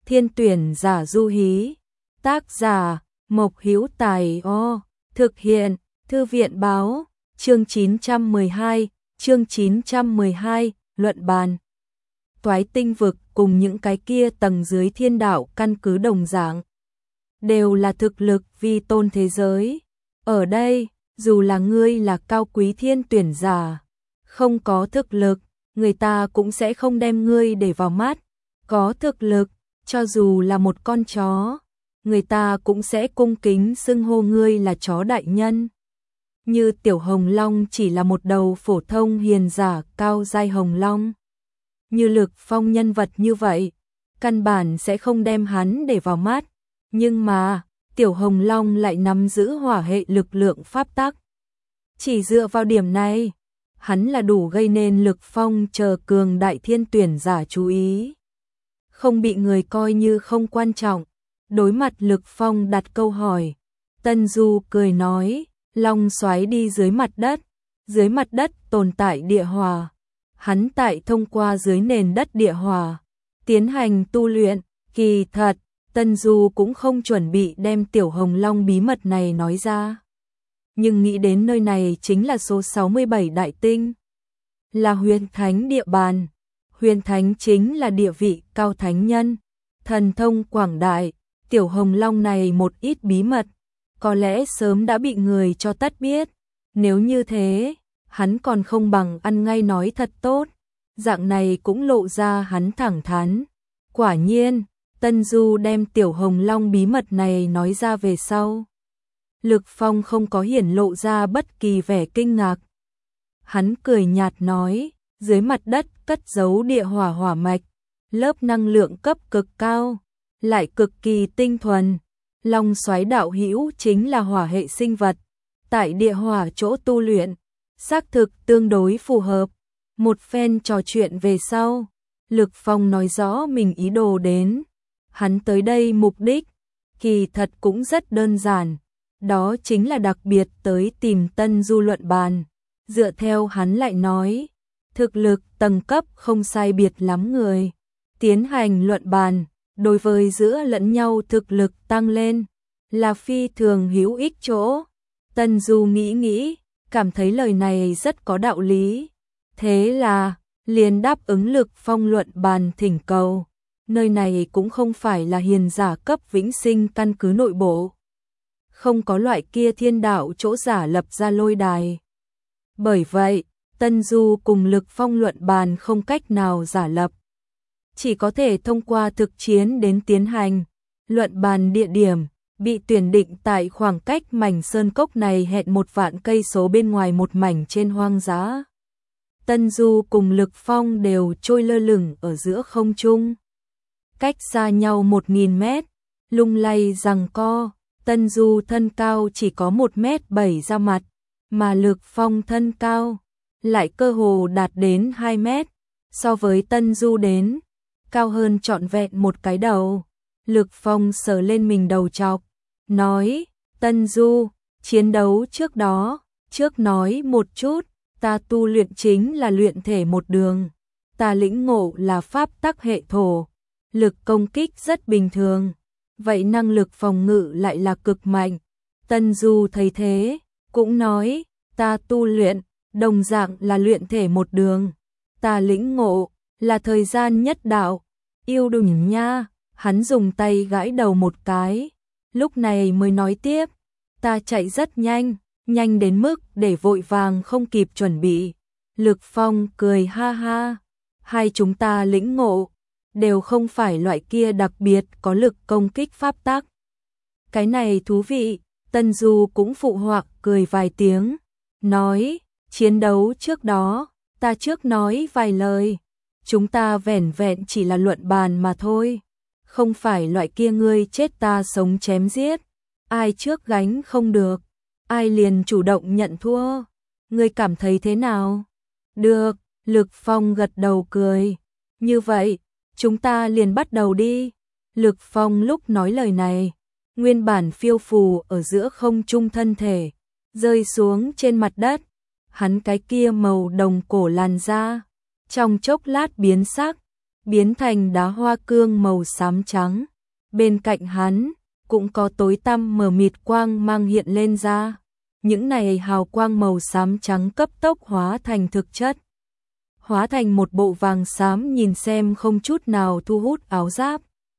Thiên tuyển giả du hí. Tác giả Mộc Hữu Tài. Thực hiện Thư viện báo. Chương 912, luận bàn. Toái tinh vực cùng những cái kia tầng dưới thiên đạo căn cứ đồng dạng, đều là thực lực vi tôn thế giới. Ở đây, dù là ngươi là cao quý thiên tuyển giả, không có thực lực, người ta cũng sẽ không đem ngươi để vào mắt. Có thực lực, cho dù là một con chó, người ta cũng sẽ cung kính xưng hô ngươi là chó đại nhân. Như Tiểu Hồng Long chỉ là một đầu phổ thông hiền giả cao giai hồng long. Như Lực Phong nhân vật như vậy, căn bản sẽ không đem hắn để vào mắt. Nhưng mà, Tiểu Hồng Long lại nắm giữ hỏa hệ lực lượng pháp tắc. Chỉ dựa vào điểm này, hắn là đủ gây nên Lực Phong chờ cường đại thiên tuyển giả chú ý. Không bị người coi như không quan trọng. Đối mặt Lực Phong đặt câu hỏi, Tân Du cười nói, Long xoáy đi dưới mặt đất tồn tại địa hỏa. Hắn tại thông qua dưới nền đất địa hỏa, tiến hành tu luyện. Kỳ thật, Tân Du cũng không chuẩn bị đem Tiểu Hồng Long bí mật này nói ra. Nhưng nghĩ đến nơi này chính là số 67 đại tinh, là huyền thánh địa bàn. Huyền thánh chính là địa vị cao thánh nhân, thần thông quảng đại. Tiểu Hồng Long này một ít bí mật, có lẽ sớm đã bị người cho tất biết. Nếu như thế, hắn còn không bằng ăn ngay nói thật tốt. Dạng này cũng lộ ra hắn thẳng thắn. Quả nhiên, Tân Du đem Tiểu Hồng Long bí mật này nói ra về sau, Lực Phong không có hiển lộ ra bất kỳ vẻ kinh ngạc. Hắn cười nhạt nói, dưới mặt đất cất giấu địa hỏa hỏa mạch, lớp năng lượng cấp cực cao, lại cực kỳ tinh thuần. Long xoáy đạo hữu chính là hỏa hệ sinh vật, tại địa hỏa chỗ tu luyện, xác thực tương đối phù hợp. Một phen trò chuyện về sau, Lực Phong nói rõ mình ý đồ đến. Hắn tới đây mục đích, kỳ thật cũng rất đơn giản, đó chính là đặc biệt tới tìm Tân Du luận bàn. Dựa theo hắn lại nói, thực lực tầng cấp không sai biệt lắm người tiến hành luận bàn, đối với giữa lẫn nhau thực lực tăng lên, là phi thường hữu ích chỗ. Tân Du nghĩ, cảm thấy lời này rất có đạo lý. Thế là, liền đáp ứng Lực Phong luận bàn thỉnh cầu. Nơi này cũng không phải là hiền giả cấp vĩnh sinh căn cứ nội bộ, không có loại kia thiên đạo chỗ giả lập ra lôi đài. Bởi vậy, Tân Du cùng Lực Phong luận bàn không cách nào giả lập, chỉ có thể thông qua thực chiến đến tiến hành. Luận bàn địa điểm bị tuyển định tại khoảng cách mảnh sơn cốc này hẹn 1 vạn cây số bên ngoài một mảnh trên hoang dã. Tân Du cùng Lực Phong đều trôi lơ lửng ở giữa không trung, cách xa nhau 1000 mét, lung lay giằng co. Tân Du thân cao chỉ có 1m7 ra mặt, mà Lực Phong thân cao lại cơ hồ đạt đến 2 mét, so với Tân Du đến cao hơn trọn vẹn một cái đầu. Lực Phong sờ lên mình đầu chọc, nói, Tân Du, chiến đấu trước đó, trước nói một chút, ta tu luyện chính là luyện thể một đường, ta lĩnh ngộ là pháp tắc hệ thổ, lực công kích rất bình thường, vậy năng lực phòng ngự lại là cực mạnh. Tân Du thấy thế, cũng nói, ta tu luyện, đồng dạng là luyện thể một đường, ta lĩnh ngộ, là thời gian nhất đạo, yêu đừng nha. Hắn dùng tay gãi đầu một cái, lúc này mới nói tiếp, ta chạy rất nhanh, nhanh đến mức để vội vàng không kịp chuẩn bị. Lực Phong cười ha ha, hai chúng ta lĩnh ngộ, đều không phải loại kia đặc biệt có lực công kích pháp tắc. Cái này thú vị. Tân Du cũng phụ họa cười vài tiếng, nói, chiến đấu trước đó, ta trước nói vài lời, chúng ta vẻn vẹn chỉ là luận bàn mà thôi, không phải loại kia ngươi chết ta sống chém giết, ai trước gánh không được, ai liền chủ động nhận thua, ngươi cảm thấy thế nào? Được, Lực Phong gật đầu cười, như vậy, chúng ta liền bắt đầu đi. Lực Phong lúc nói lời này, nguyên bản phiêu phù ở giữa không trung thân thể, rơi xuống trên mặt đất, hắn cái kia màu đồng cổ làn da, trong chốc lát biến sắc, biến thành đá hoa cương màu xám trắng. Bên cạnh hắn, cũng có tối tăm mờ mịt quang mang hiện lên ra. Những này hào quang màu xám trắng cấp tốc hóa thành thực chất. Hóa thành một bộ vàng xám nhìn xem không chút nào thu hút áo giáp.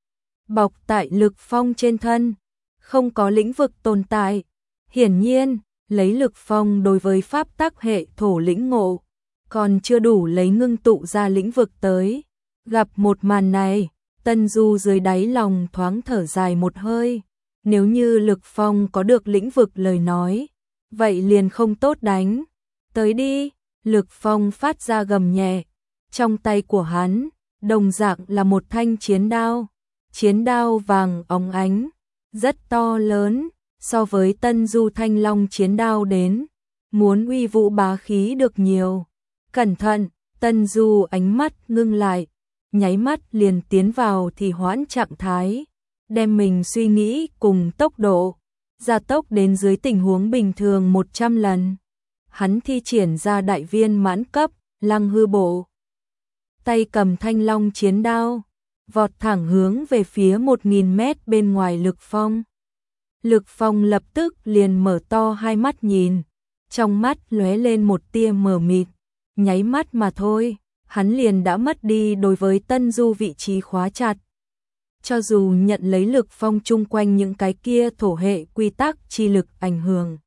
Bọc tại Lực Phong trên thân, không có lĩnh vực tồn tại. Hiển nhiên, lấy Lực Phong đối với pháp tắc hệ thổ lĩnh ngộ, còn chưa đủ lấy ngưng tụ ra lĩnh vực tới. Gặp một màn này, Tân Du dưới đáy lòng thoáng thở dài một hơi. Nếu như Lực Phong có được lĩnh vực lời nói, vậy liền không tốt đánh. Tới đi, Lực Phong phát ra gầm nhẹ. Trong tay của hắn, đồng dạng là một thanh chiến đao. Chiến đao vàng óng ánh, rất to lớn, so với Tân Du Thanh Long chiến đao đến, muốn uy vũ bá khí được nhiều. Cẩn thận, Tân Du ánh mắt ngưng lại, nháy mắt liền tiến vào thì hoãn trạng thái, đem mình suy nghĩ cùng tốc độ, gia tốc đến dưới tình huống bình thường 100 lần. Hắn thi triển ra đại viên mãn cấp, Lăng Hư Bộ. Tay cầm Thanh Long chiến đao, vọt thẳng hướng về phía 1000 mét bên ngoài Lực Phong. Lực Phong lập tức liền mở to hai mắt nhìn, trong mắt lóe lên một tia mờ mịt, nháy mắt mà thôi, hắn liền đã mất đi đối với Tân Du vị trí khóa chặt. Cho dù nhận lấy Lực Phong chung quanh những cái kia thổ hệ quy tắc chi lực ảnh hưởng,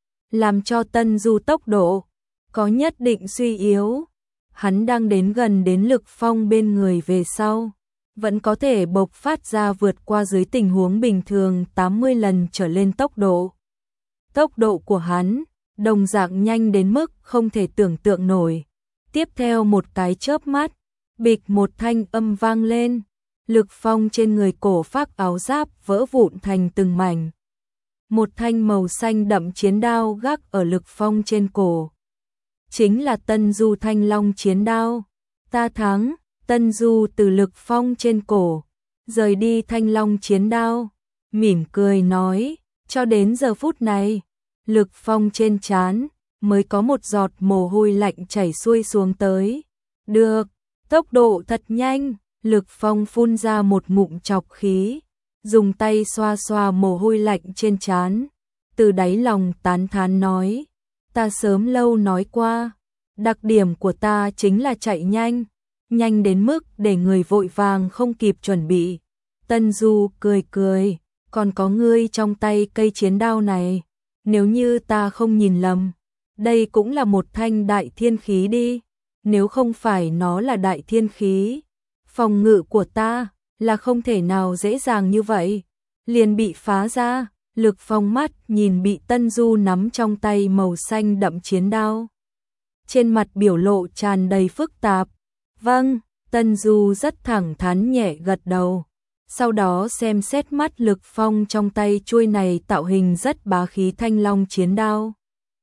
làm cho Tân Du tốc độ có nhất định suy yếu, hắn đang đến gần đến Lực Phong bên người về sau, vẫn có thể bộc phát ra vượt qua dưới tình huống bình thường 80 lần trở lên tốc độ. Tốc độ của hắn đồng dạng nhanh đến mức không thể tưởng tượng nổi. Tiếp theo một cái chớp mắt, bịch một thanh âm vang lên, Lực Phong trên người cổ phác áo giáp vỡ vụn thành từng mảnh. Một thanh màu xanh đậm chiến đao gác ở Lực Phong trên cổ. Chính là Tân Du Thanh Long chiến đao. Ta thắng. Tân Du từ Lực Phong trên cổ rời đi Thanh Long chiến đao, mỉm cười nói, cho đến giờ phút này, Lực Phong trên trán mới có một giọt mồ hôi lạnh chảy xuôi xuống tới. Được, tốc độ thật nhanh, Lực Phong phun ra một ngụm trọc khí, dùng tay xoa xoa mồ hôi lạnh trên trán, từ đáy lòng tán thán nói, ta sớm lâu nói qua, đặc điểm của ta chính là chạy nhanh. Nhanh đến mức để người vội vàng không kịp chuẩn bị. Tân Du cười cười, còn có ngươi trong tay cây chiến đao này, nếu như ta không nhìn lầm, đây cũng là một thanh đại thiên khí đi, nếu không phải nó là đại thiên khí, phòng ngự của ta là không thể nào dễ dàng như vậy, liền bị phá ra. Lực Phong mắt nhìn bị Tân Du nắm trong tay màu xanh đậm chiến đao, trên mặt biểu lộ tràn đầy phức tạp. Vâng, Tân Du rất thẳng thắn nhẹ gật đầu, sau đó xem xét mắt Lực Phong trong tay chuôi này tạo hình rất bá khí Thanh Long chiến đao.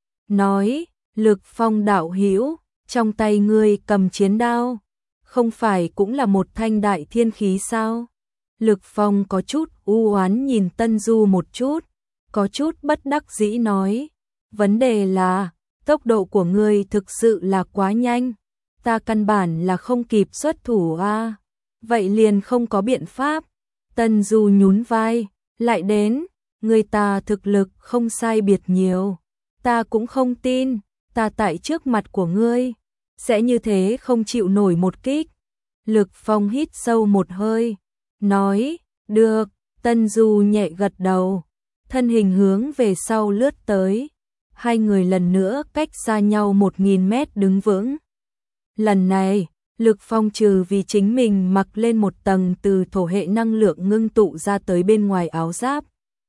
Nói, Lực Phong đạo hữu, trong tay ngươi cầm chiến đao, không phải cũng là một thanh đại thiên khí sao? Lực Phong có chút u oán nhìn Tân Du một chút, có chút bất đắc dĩ nói, vấn đề là, tốc độ của ngươi thực sự là quá nhanh. Ta căn bản là không kịp xuất thủ a. Vậy liền không có biện pháp. Tân Du nhún vai, lại đến, người ta thực lực không sai biệt nhiều. Ta cũng không tin, ta tại trước mặt của ngươi, sẽ như thế không chịu nổi một kích. Lực Phong hít sâu một hơi, nói, được, Tân Du nhẹ gật đầu, thân hình hướng về sau lướt tới. Hai người lần nữa cách xa nhau 1000 mét đứng vững. Lần này, Lực Phong trừ vì chính mình mặc lên một tầng từ thổ hệ năng lượng ngưng tụ ra tới bên ngoài áo giáp.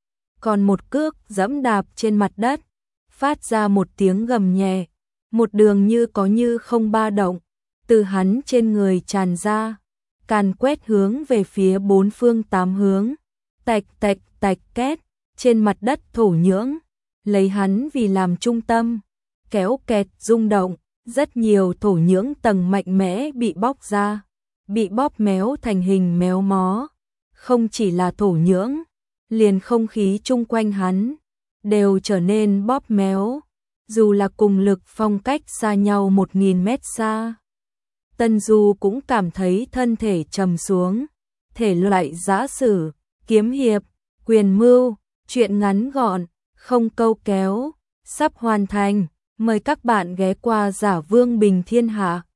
Còn một cước giẫm đạp trên mặt đất, phát ra một tiếng gầm nhẹ, một đường như có như không ba động, từ hắn trên người tràn ra, càn quét hướng về phía bốn phương tám hướng, tạch tạch tạch két, trên mặt đất thổ nhưỡng, lấy hắn vì làm trung tâm, kéo kẹt rung động. Rất nhiều thổ nhưỡng tầng mạnh mẽ bị bóc ra, bị bóp méo thành hình méo mó. Không chỉ là thổ nhưỡng, liền không khí chung quanh hắn đều trở nên bóp méo, dù là cùng Lực Phong cách xa nhau 1000 mét xa. Tân Du cũng cảm thấy thân thể trầm xuống. Thể loại giã sử, kiếm hiệp, quyền mưu, truyện ngắn gọn, không câu kéo, sắp hoàn thành. Mời các bạn ghé qua Giả Vương Bình Thiên Hạ.